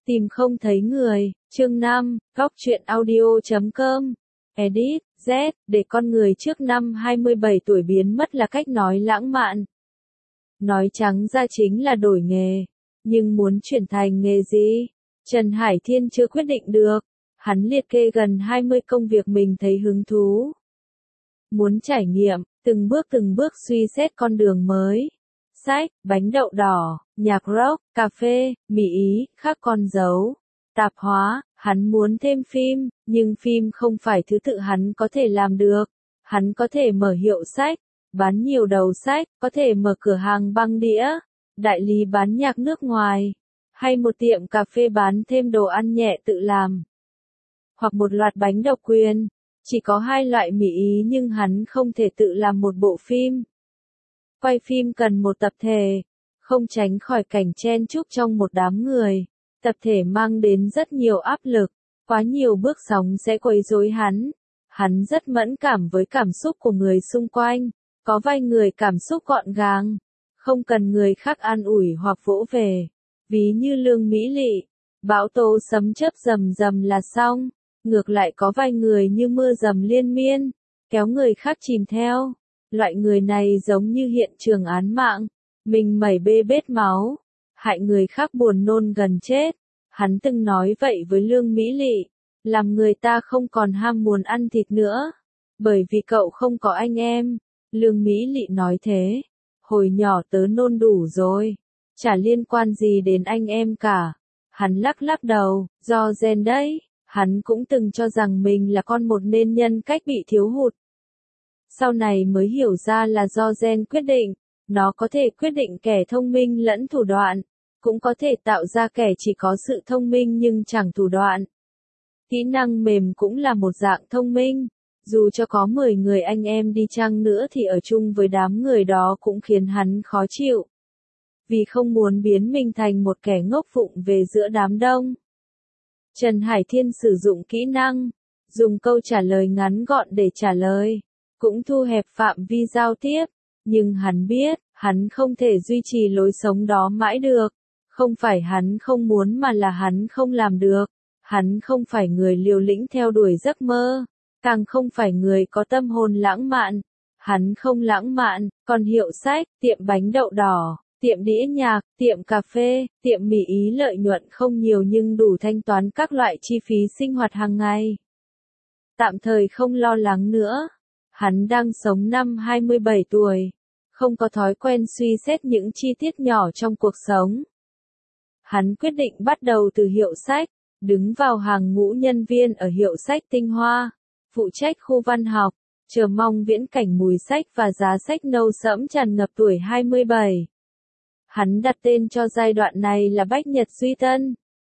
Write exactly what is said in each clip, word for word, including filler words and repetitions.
Tìm không thấy người, chương năm, góc truyện audio chấm com, edit, Z, để con người trước năm hai mươi bảy tuổi biến mất là cách nói lãng mạn. Nói trắng ra chính là đổi nghề, nhưng muốn chuyển thành nghề gì? Trần Hải Thiên chưa quyết định được, hắn liệt kê gần hai mươi công việc mình thấy hứng thú. Muốn trải nghiệm, từng bước từng bước suy xét con đường mới. Sách, bánh đậu đỏ, nhạc rock, cà phê, mì Ý, khắc con dấu, tạp hóa, hắn muốn thêm phim, nhưng phim không phải thứ tự hắn có thể làm được. Hắn có thể mở hiệu sách, bán nhiều đầu sách, có thể mở cửa hàng băng đĩa, đại lý bán nhạc nước ngoài, hay một tiệm cà phê bán thêm đồ ăn nhẹ tự làm. Hoặc một loạt bánh độc quyền. Chỉ có hai loại mì Ý nhưng hắn không thể tự làm một bộ phim. Quay phim cần một tập thể, không tránh khỏi cảnh chen chúc trong một đám người. Tập thể mang đến rất nhiều áp lực, quá nhiều bước sóng sẽ quấy rối hắn. Hắn rất mẫn cảm với cảm xúc của người xung quanh, có vài người cảm xúc gọn gàng, không cần người khác an ủi hoặc vỗ về. Ví như Lương Mỹ Lị, bão tố sấm chớp rầm rầm là xong. Ngược lại có vài người như mưa dầm liên miên, kéo người khác chìm theo. Loại người này giống như hiện trường án mạng, mình mẩy bê bết máu, hại người khác buồn nôn gần chết. Hắn từng nói vậy với Lương Mỹ Lị, làm người ta không còn ham muốn ăn thịt nữa, bởi vì cậu không có anh em. Lương Mỹ Lị nói thế, hồi nhỏ tớ nôn đủ rồi, chả liên quan gì đến anh em cả. Hắn lắc lắc đầu, do gen đấy. Hắn cũng từng cho rằng mình là con một nên nhân cách bị thiếu hụt. Sau này mới hiểu ra là do gen quyết định, nó có thể quyết định kẻ thông minh lẫn thủ đoạn, cũng có thể tạo ra kẻ chỉ có sự thông minh nhưng chẳng thủ đoạn. Kỹ năng mềm cũng là một dạng thông minh, dù cho có mười người anh em đi chăng nữa thì ở chung với đám người đó cũng khiến hắn khó chịu. Vì không muốn biến mình thành một kẻ ngốc vụng về giữa đám đông. Trần Hải Thiên sử dụng kỹ năng, dùng câu trả lời ngắn gọn để trả lời, cũng thu hẹp phạm vi giao tiếp, nhưng hắn biết, hắn không thể duy trì lối sống đó mãi được. Không phải hắn không muốn mà là hắn không làm được. Hắn không phải người liều lĩnh theo đuổi giấc mơ, càng không phải người có tâm hồn lãng mạn. Hắn không lãng mạn, còn hiệu sách, tiệm bánh đậu đỏ, tiệm đĩa nhạc, tiệm cà phê, tiệm mì Ý lợi nhuận không nhiều nhưng đủ thanh toán các loại chi phí sinh hoạt hàng ngày. Tạm thời không lo lắng nữa. Hắn đang sống năm hai mươi bảy tuổi, không có thói quen suy xét những chi tiết nhỏ trong cuộc sống. Hắn quyết định bắt đầu từ hiệu sách, đứng vào hàng ngũ nhân viên ở hiệu sách Tinh Hoa, phụ trách khu văn học, chờ mong viễn cảnh mùi sách và giá sách nâu sẫm tràn ngập tuổi hai mươi bảy. Hắn đặt tên cho giai đoạn này là Bách Nhật Duy Tân.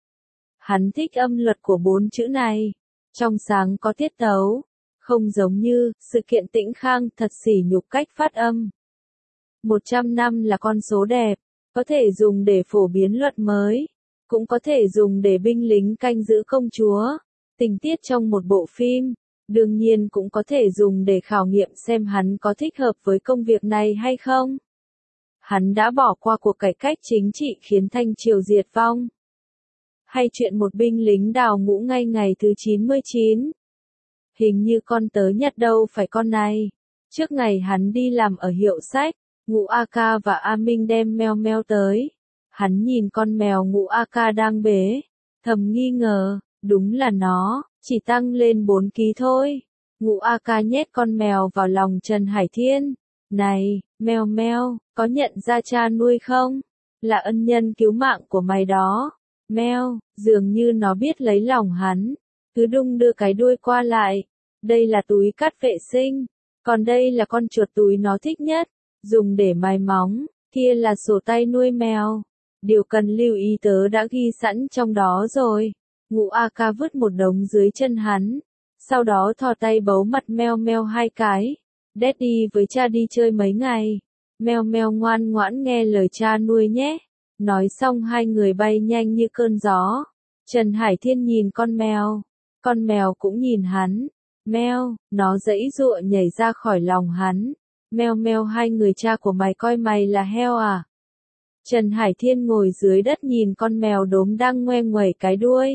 Hắn thích âm luật của bốn chữ này, trong sáng có tiết tấu, không giống như sự kiện tĩnh khang thật sỉ nhục cách phát âm. một trăm năm là con số đẹp, có thể dùng để phổ biến luật mới, cũng có thể dùng để binh lính canh giữ công chúa, tình tiết trong một bộ phim, đương nhiên cũng có thể dùng để khảo nghiệm xem hắn có thích hợp với công việc này hay không. Hắn đã bỏ qua cuộc cải cách chính trị khiến Thanh Triều diệt vong. Hay chuyện một binh lính đào ngũ ngay ngày thứ chín mươi chín. Hình như con tớ nhặt đâu phải con này. Trước ngày hắn đi làm ở hiệu sách, Ngũ A Ca và A Minh đem meo meo tới. Hắn nhìn con mèo Ngũ A Ca đang bế, thầm nghi ngờ, đúng là nó, chỉ tăng lên bốn ki lô gam thôi. Ngũ A Ca nhét con mèo vào lòng Trần Hải Thiên. Này, mèo mèo, có nhận ra cha nuôi không? Là ân nhân cứu mạng của mày đó. Mèo, dường như nó biết lấy lòng hắn, cứ đung đưa cái đuôi qua lại. Đây là túi cát vệ sinh, còn đây là con chuột túi nó thích nhất, dùng để mài móng, kia là sổ tay nuôi mèo. Điều cần lưu ý tớ đã ghi sẵn trong đó rồi. Ngũ A Ca vứt một đống dưới chân hắn, sau đó thò tay bấu mặt meo meo hai cái. Daddy với cha đi chơi mấy ngày. Meo meo ngoan ngoãn nghe lời cha nuôi nhé. Nói xong hai người bay nhanh như cơn gió. Trần Hải Thiên nhìn con mèo. Con mèo cũng nhìn hắn. Meo, nó giãy giụa nhảy ra khỏi lòng hắn. Meo meo hai người cha của mày coi mày là heo à? Trần Hải Thiên ngồi dưới đất nhìn con mèo đốm đang ngoe nguẩy cái đuôi.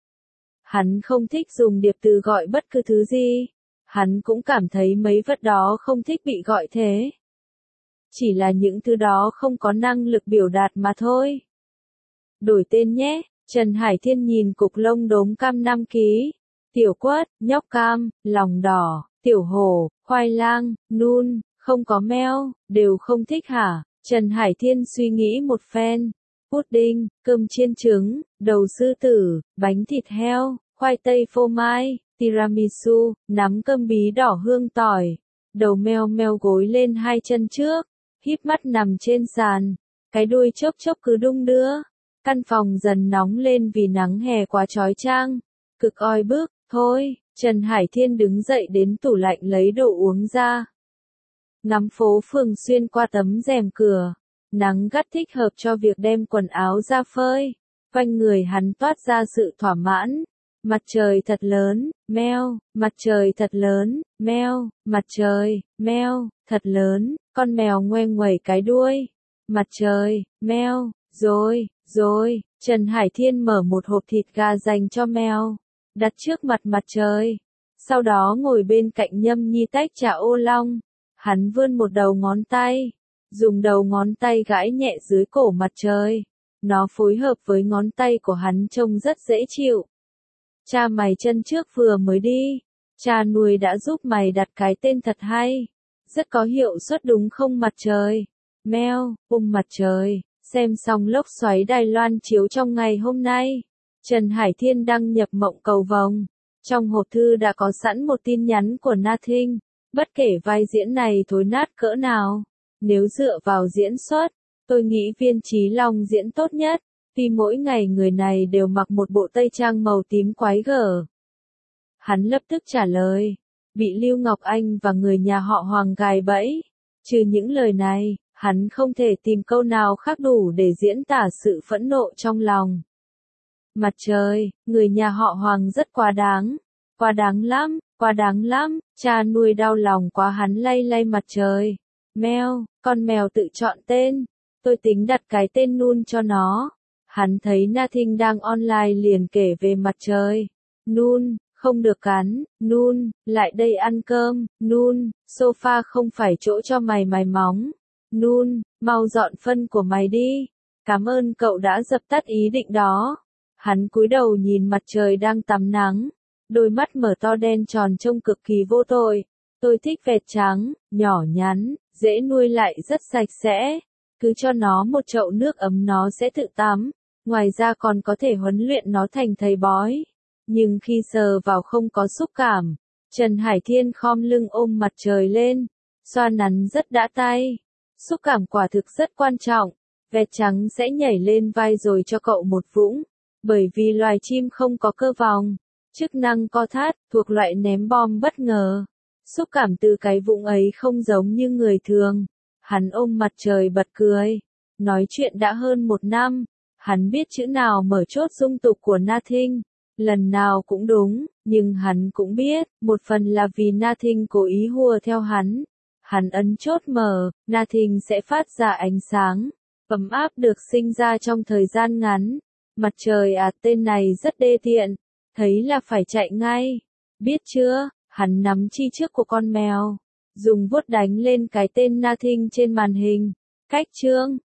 Hắn không thích dùng điệp từ gọi bất cứ thứ gì. Hắn cũng cảm thấy mấy vật đó không thích bị gọi thế. Chỉ là những thứ đó không có năng lực biểu đạt mà thôi. Đổi tên nhé, Trần Hải Thiên nhìn cục lông đốm cam năm ký. Tiểu quất, nhóc cam, lòng đỏ, tiểu hổ, khoai lang, nun, không có meo, đều không thích hả? Trần Hải Thiên suy nghĩ một phen. Pudding, cơm chiên trứng, đầu sư tử, bánh thịt heo, khoai tây phô mai, tiramisu, nắm cơm bí đỏ hương tỏi. Đầu meo meo gối lên hai chân trước, híp mắt nằm trên sàn, cái đuôi chốc chốc cứ đung đưa. Căn phòng dần nóng lên vì nắng hè quá chói chang, cực oi bức. Thôi, Trần Hải Thiên đứng dậy đến tủ lạnh lấy đồ uống ra. Ngắm phố phường xuyên qua tấm rèm cửa, nắng gắt thích hợp cho việc đem quần áo ra phơi. Quanh người hắn toát ra sự thỏa mãn. Mặt trời thật lớn, meo, mặt trời thật lớn, meo, mặt trời, meo, thật lớn, con mèo ngoe nguẩy cái đuôi. Mặt trời, meo, rồi, rồi, Trần Hải Thiên mở một hộp thịt gà dành cho mèo, đặt trước mặt mặt trời. Sau đó ngồi bên cạnh Nhâm Nhi tách trà ô long. Hắn vươn một đầu ngón tay, dùng đầu ngón tay gãi nhẹ dưới cổ mặt trời. Nó phối hợp với ngón tay của hắn trông rất dễ chịu. Cha mày chân trước vừa mới đi, cha nuôi đã giúp mày đặt cái tên thật hay. Rất có hiệu suất đúng không mặt trời? Meo, ôm mặt trời, xem xong lốc xoáy Đài Loan chiếu trong ngày hôm nay. Trần Hải Thiên đăng nhập mộng cầu vồng. Trong hộp thư đã có sẵn một tin nhắn của Nothing. Bất kể vai diễn này thối nát cỡ nào, nếu dựa vào diễn xuất, tôi nghĩ Viên Chí Long diễn tốt nhất, vì mỗi ngày người này đều mặc một bộ tây trang màu tím quái gở. Hắn lập tức trả lời, bị Lưu Ngọc Anh và người nhà họ Hoàng gài bẫy. Trừ những lời này, hắn không thể tìm câu nào khác đủ để diễn tả sự phẫn nộ trong lòng. Mặt trời, người nhà họ Hoàng rất quá đáng, quá đáng lắm. Quá đáng lắm, cha nuôi đau lòng quá hắn lay lay mặt trời. Meo, con mèo tự chọn tên. Tôi tính đặt cái tên Nun cho nó. Hắn thấy Nothing đang online liền kể về mặt trời. Nun, không được cắn. Nun, lại đây ăn cơm. Nun, sofa không phải chỗ cho mày mài móng. Nun, mau dọn phân của mày đi. Cảm ơn cậu đã dập tắt ý định đó. Hắn cúi đầu nhìn mặt trời đang tắm nắng. Đôi mắt mở to đen tròn trông cực kỳ vô tội. Tôi thích vẹt trắng, nhỏ nhắn, dễ nuôi lại rất sạch sẽ. Cứ cho nó một chậu nước ấm nó sẽ tự tắm. Ngoài ra còn có thể huấn luyện nó thành thầy bói. Nhưng khi sờ vào không có xúc cảm. Trần Hải Thiên khom lưng ôm mặt trời lên. Xoa nắn rất đã tay. Xúc cảm quả thực rất quan trọng. Vẹt trắng sẽ nhảy lên vai rồi cho cậu một vũng. Bởi vì loài chim không có cơ vòng. Chức năng co thắt, thuộc loại ném bom bất ngờ. Xúc cảm từ cái vũng ấy không giống như người thường. Hắn ôm mặt trời bật cười. Nói chuyện đã hơn một năm. Hắn biết chữ nào mở chốt dung tục của Nothing. Lần nào cũng đúng, nhưng hắn cũng biết, một phần là vì Nothing cố ý hùa theo hắn. Hắn ấn chốt mở, Nothing sẽ phát ra ánh sáng. Ấm áp được sinh ra trong thời gian ngắn. Mặt trời à, tên này rất đê tiện. Thấy là phải chạy ngay. Biết chưa, hắn nắm chi trước của con mèo. Dùng vuốt đánh lên cái tên Nothing trên màn hình. Cách chương.